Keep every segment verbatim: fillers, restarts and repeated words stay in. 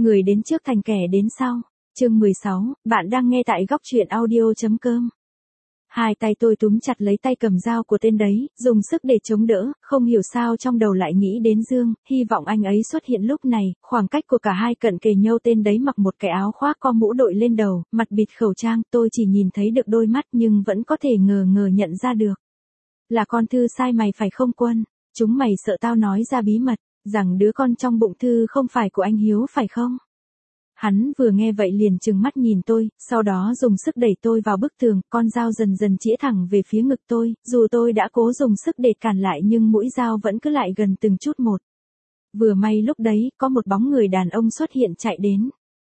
Người đến trước thành kẻ đến sau. Chương mười sáu, bạn đang nghe tại góc truyện audio chấm com. Hai tay tôi túm chặt lấy tay cầm dao của tên đấy, dùng sức để chống đỡ, không hiểu sao trong đầu lại nghĩ đến Dương, hy vọng anh ấy xuất hiện lúc này, khoảng cách của cả hai cận kề nhau. Tên đấy mặc một cái áo khoác co mũ đội lên đầu, mặt bịt khẩu trang, tôi chỉ nhìn thấy được đôi mắt nhưng vẫn có thể ngờ ngờ nhận ra được. Là con Thư sai mày phải không Quân? Chúng mày sợ tao nói ra bí mật, rằng đứa con trong bụng Thư không phải của anh Hiếu phải không? Hắn vừa nghe vậy liền trừng mắt nhìn tôi, sau đó dùng sức đẩy tôi vào bức tường, con dao dần dần chĩa thẳng về phía ngực tôi, dù tôi đã cố dùng sức để cản lại nhưng mũi dao vẫn cứ lại gần từng chút một. Vừa may lúc đấy, có một bóng người đàn ông xuất hiện chạy đến.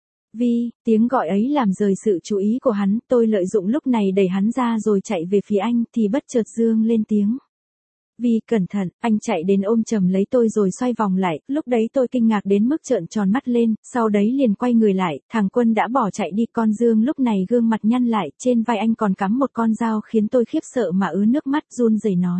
Vi, tiếng gọi ấy làm rời sự chú ý của hắn, tôi lợi dụng lúc này đẩy hắn ra rồi chạy về phía anh, thì bất chợt Dương lên tiếng. Vi, cẩn thận, anh chạy đến ôm chầm lấy tôi rồi xoay vòng lại, lúc đấy tôi kinh ngạc đến mức trợn tròn mắt lên, sau đấy liền quay người lại, thằng Quân đã bỏ chạy đi, con Dương lúc này gương mặt nhăn lại, trên vai anh còn cắm một con dao khiến tôi khiếp sợ mà ứa nước mắt, run rẩy nói.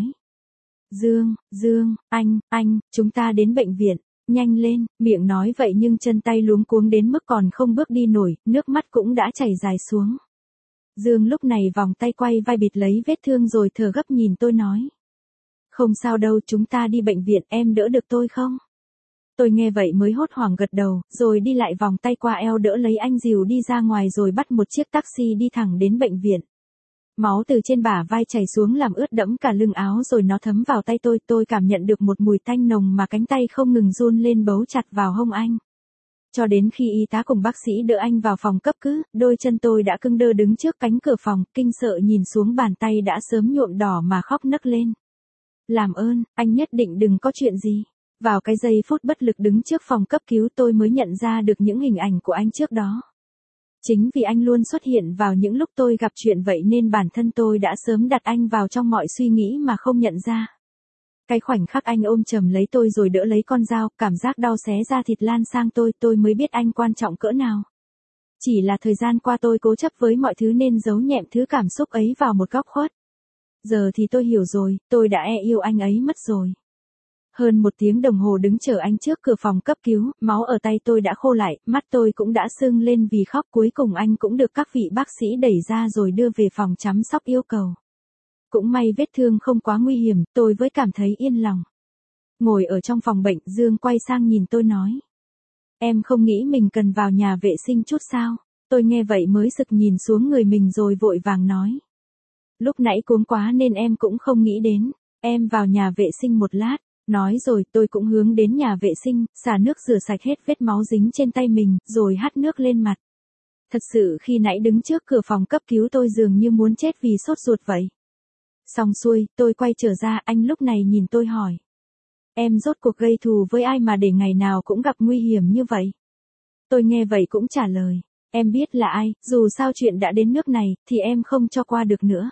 Dương, Dương, anh, anh, chúng ta đến bệnh viện, nhanh lên, miệng nói vậy nhưng chân tay luống cuống đến mức còn không bước đi nổi, nước mắt cũng đã chảy dài xuống. Dương lúc này vòng tay quay vai bịt lấy vết thương rồi thở gấp nhìn tôi nói. Không sao đâu, chúng ta đi bệnh viện, em đỡ được tôi không? Tôi nghe vậy mới hốt hoảng gật đầu, rồi đi lại vòng tay qua eo đỡ lấy anh dìu đi ra ngoài rồi bắt một chiếc taxi đi thẳng đến bệnh viện. Máu từ trên bả vai chảy xuống làm ướt đẫm cả lưng áo rồi nó thấm vào tay tôi, tôi cảm nhận được một mùi tanh nồng mà cánh tay không ngừng run lên bấu chặt vào hông anh. Cho đến khi y tá cùng bác sĩ đỡ anh vào phòng cấp cứu, đôi chân tôi đã cứng đơ đứng trước cánh cửa phòng, kinh sợ nhìn xuống bàn tay đã sớm nhuộm đỏ mà khóc nấc lên. Làm ơn, anh nhất định đừng có chuyện gì. Vào cái giây phút bất lực đứng trước phòng cấp cứu tôi mới nhận ra được những hình ảnh của anh trước đó. Chính vì anh luôn xuất hiện vào những lúc tôi gặp chuyện vậy nên bản thân tôi đã sớm đặt anh vào trong mọi suy nghĩ mà không nhận ra. Cái khoảnh khắc anh ôm chầm lấy tôi rồi đỡ lấy con dao, cảm giác đau xé da thịt lan sang tôi, tôi mới biết anh quan trọng cỡ nào. Chỉ là thời gian qua tôi cố chấp với mọi thứ nên giấu nhẹm thứ cảm xúc ấy vào một góc khuất. Giờ thì tôi hiểu rồi, tôi đã e yêu anh ấy mất rồi. Hơn một tiếng đồng hồ đứng chờ anh trước cửa phòng cấp cứu, máu ở tay tôi đã khô lại, mắt tôi cũng đã sưng lên vì khóc, cuối cùng anh cũng được các vị bác sĩ đẩy ra rồi đưa về phòng chăm sóc yêu cầu. Cũng may vết thương không quá nguy hiểm, tôi mới cảm thấy yên lòng. Ngồi ở trong phòng bệnh, Dương quay sang nhìn tôi nói. Em không nghĩ mình cần vào nhà vệ sinh chút sao? Tôi nghe vậy mới sực nhìn xuống người mình rồi vội vàng nói. Lúc nãy cuống quá nên em cũng không nghĩ đến, em vào nhà vệ sinh một lát, nói rồi tôi cũng hướng đến nhà vệ sinh, xả nước rửa sạch hết vết máu dính trên tay mình, rồi hắt nước lên mặt. Thật sự khi nãy đứng trước cửa phòng cấp cứu tôi dường như muốn chết vì sốt ruột vậy. Xong xuôi, tôi quay trở ra, anh lúc này nhìn tôi hỏi. Em rốt cuộc gây thù với ai mà để ngày nào cũng gặp nguy hiểm như vậy? Tôi nghe vậy cũng trả lời, em biết là ai, dù sao chuyện đã đến nước này, thì em không cho qua được nữa.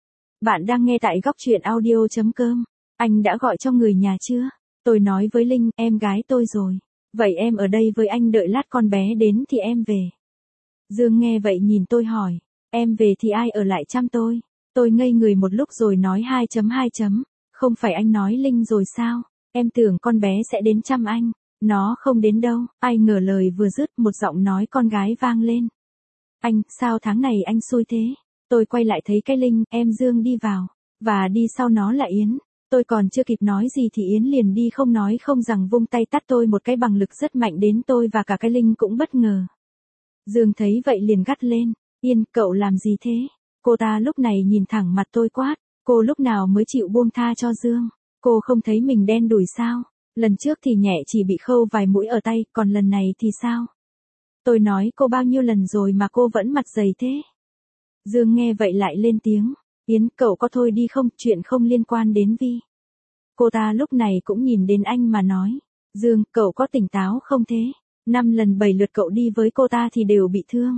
Bạn đang nghe tại góc truyện audio chấm com. Anh đã gọi cho người nhà chưa? Tôi nói với Linh, em gái tôi rồi. Vậy em ở đây với anh đợi lát con bé đến thì em về. Dương nghe vậy nhìn tôi hỏi, em về thì ai ở lại chăm tôi? Tôi ngây người một lúc rồi nói hai chấm hai chấm, không phải anh nói Linh rồi sao? Em tưởng con bé sẽ đến chăm anh. Nó không đến đâu, ai ngờ lời vừa dứt một giọng nói con gái vang lên. Anh, sao tháng này anh xui thế? Tôi quay lại thấy cái Linh, em Dương đi vào, và đi sau nó là Yến. Tôi còn chưa kịp nói gì thì Yến liền đi không nói không rằng vung tay tát tôi một cái bằng lực rất mạnh đến tôi và cả cái Linh cũng bất ngờ. Dương thấy vậy liền gắt lên, Yên, cậu làm gì thế? Cô ta lúc này nhìn thẳng mặt tôi quát, cô lúc nào mới chịu buông tha cho Dương? Cô không thấy mình đen đủi sao? Lần trước thì nhẹ chỉ bị khâu vài mũi ở tay, còn lần này thì sao? Tôi nói cô bao nhiêu lần rồi mà cô vẫn mặt dày thế? Dương nghe vậy lại lên tiếng, Yến, cậu có thôi đi không, chuyện không liên quan đến Vi. Cô ta lúc này cũng nhìn đến anh mà nói, Dương, cậu có tỉnh táo không thế? Năm lần bảy lượt cậu đi với cô ta thì đều bị thương.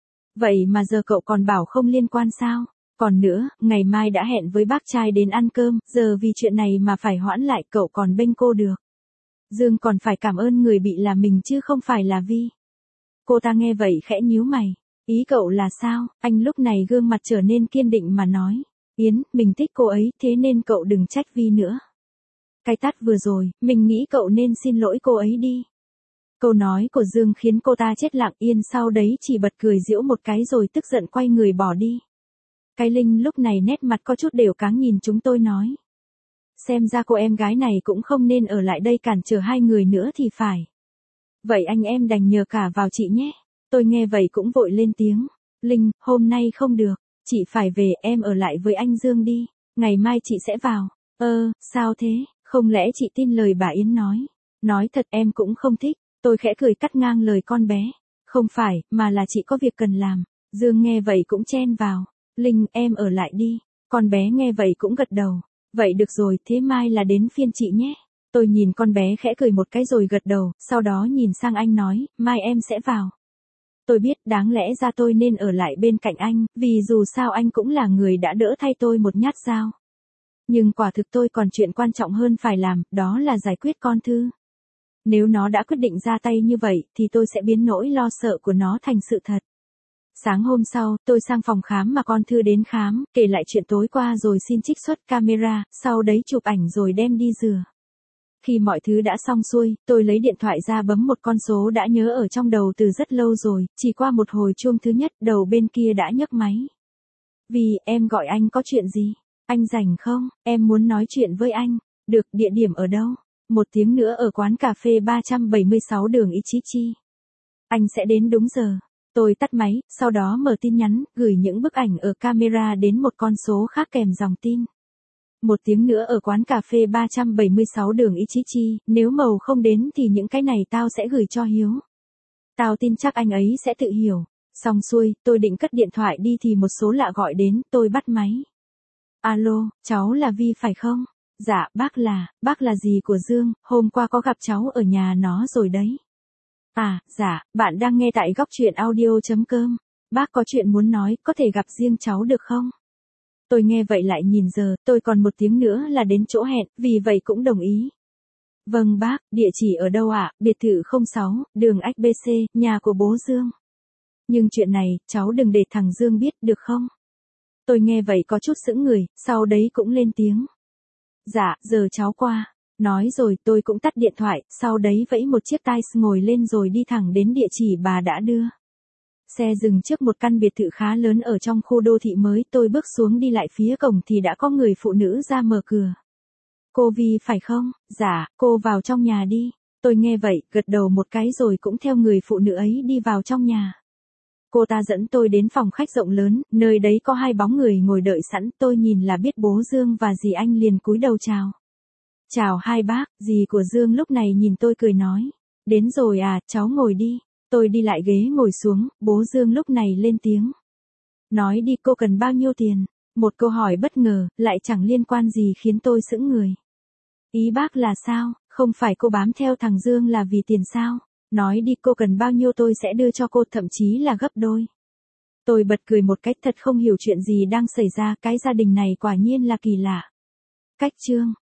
Vậy mà giờ cậu còn bảo không liên quan sao? Còn nữa, ngày mai đã hẹn với bác trai đến ăn cơm, giờ vì chuyện này mà phải hoãn lại, cậu còn bênh cô được. Dương còn phải cảm ơn người bị là mình chứ không phải là Vi. Cô ta nghe vậy khẽ nhíu mày. Ý cậu là sao? Anh lúc này gương mặt trở nên kiên định mà nói. Yến, mình thích cô ấy, thế nên cậu đừng trách Vi nữa. Cái tát vừa rồi, mình nghĩ cậu nên xin lỗi cô ấy đi. Câu nói của Dương khiến cô ta chết lặng yên, sau đấy chỉ bật cười giễu một cái rồi tức giận quay người bỏ đi. Cái Linh lúc này nét mặt có chút đều cáng nhìn chúng tôi nói. Xem ra cô em gái này cũng không nên ở lại đây cản trở hai người nữa thì phải. Vậy anh em đành nhờ cả vào chị nhé. Tôi nghe vậy cũng vội lên tiếng. Linh, hôm nay không được, chị phải về, em ở lại với anh Dương đi. Ngày mai chị sẽ vào. Ơ, sao thế, không lẽ chị tin lời bà Yến nói? Nói thật em cũng không thích. Tôi khẽ cười cắt ngang lời con bé. Không phải, mà là chị có việc cần làm. Dương nghe vậy cũng chen vào. Linh, em ở lại đi. Con bé nghe vậy cũng gật đầu. Vậy được rồi, thế mai là đến phiên chị nhé. Tôi nhìn con bé khẽ cười một cái rồi gật đầu, sau đó nhìn sang anh nói, mai em sẽ vào. Tôi biết đáng lẽ ra tôi nên ở lại bên cạnh anh, vì dù sao anh cũng là người đã đỡ thay tôi một nhát dao. Nhưng quả thực tôi còn chuyện quan trọng hơn phải làm, đó là giải quyết con Thư. Nếu nó đã quyết định ra tay như vậy, thì tôi sẽ biến nỗi lo sợ của nó thành sự thật. Sáng hôm sau, tôi sang phòng khám mà con Thư đến khám, kể lại chuyện tối qua rồi xin trích xuất camera, sau đấy chụp ảnh rồi đem đi rửa. Khi mọi thứ đã xong xuôi, tôi lấy điện thoại ra bấm một con số đã nhớ ở trong đầu từ rất lâu rồi, chỉ qua một hồi chuông thứ nhất, đầu bên kia đã nhấc máy. Vì, em gọi anh có chuyện gì? Anh rảnh không? Em muốn nói chuyện với anh. Được, địa điểm ở đâu? Một tiếng nữa ở quán cà phê ba trăm bảy mươi sáu đường Ichichi. Anh sẽ đến đúng giờ. Tôi tắt máy, sau đó mở tin nhắn, gửi những bức ảnh ở camera đến một con số khác kèm dòng tin. Một tiếng nữa ở quán cà phê ba trăm bảy mươi sáu đường Ichichi, nếu Mầu không đến thì những cái này tao sẽ gửi cho Hiếu. Tao tin chắc anh ấy sẽ tự hiểu. Xong xuôi, tôi định cất điện thoại đi thì một số lạ gọi đến, tôi bắt máy. Alo, cháu là Vi phải không? Dạ, bác là, bác là dì của Dương, hôm qua có gặp cháu ở nhà nó rồi đấy. À, dạ, bạn đang nghe tại góc truyện audio.com. Bác có chuyện muốn nói, có thể gặp riêng cháu được không? Tôi nghe vậy lại nhìn giờ, tôi còn một tiếng nữa là đến chỗ hẹn, vì vậy cũng đồng ý. Vâng bác, địa chỉ ở đâu ạ? À? Biệt thự không sáu, đường ích bê xê, nhà của bố Dương. Nhưng chuyện này, cháu đừng để thằng Dương biết, được không? Tôi nghe vậy có chút sững người, sau đấy cũng lên tiếng. Dạ, giờ cháu qua. Nói rồi tôi cũng tắt điện thoại, sau đấy vẫy một chiếc tai ngồi lên rồi đi thẳng đến địa chỉ bà đã đưa. Xe dừng trước một căn biệt thự khá lớn ở trong khu đô thị mới, tôi bước xuống đi lại phía cổng thì đã có người phụ nữ ra mở cửa. Cô Vi phải không? Dạ, cô vào trong nhà đi. Tôi nghe vậy, gật đầu một cái rồi cũng theo người phụ nữ ấy đi vào trong nhà. Cô ta dẫn tôi đến phòng khách rộng lớn, nơi đấy có hai bóng người ngồi đợi sẵn, tôi nhìn là biết bố Dương và dì anh liền cúi đầu chào. Chào hai bác, dì của Dương lúc này nhìn tôi cười nói. Đến rồi à, cháu ngồi đi. Tôi đi lại ghế ngồi xuống, bố Dương lúc này lên tiếng. Nói đi, cô cần bao nhiêu tiền? Một câu hỏi bất ngờ, lại chẳng liên quan gì khiến tôi sững người. Ý bác là sao, không phải cô bám theo thằng Dương là vì tiền sao? Nói đi, cô cần bao nhiêu tôi sẽ đưa cho cô, thậm chí là gấp đôi. Tôi bật cười một cách thật không hiểu chuyện gì đang xảy ra, cái gia đình này quả nhiên là kỳ lạ. Cách chương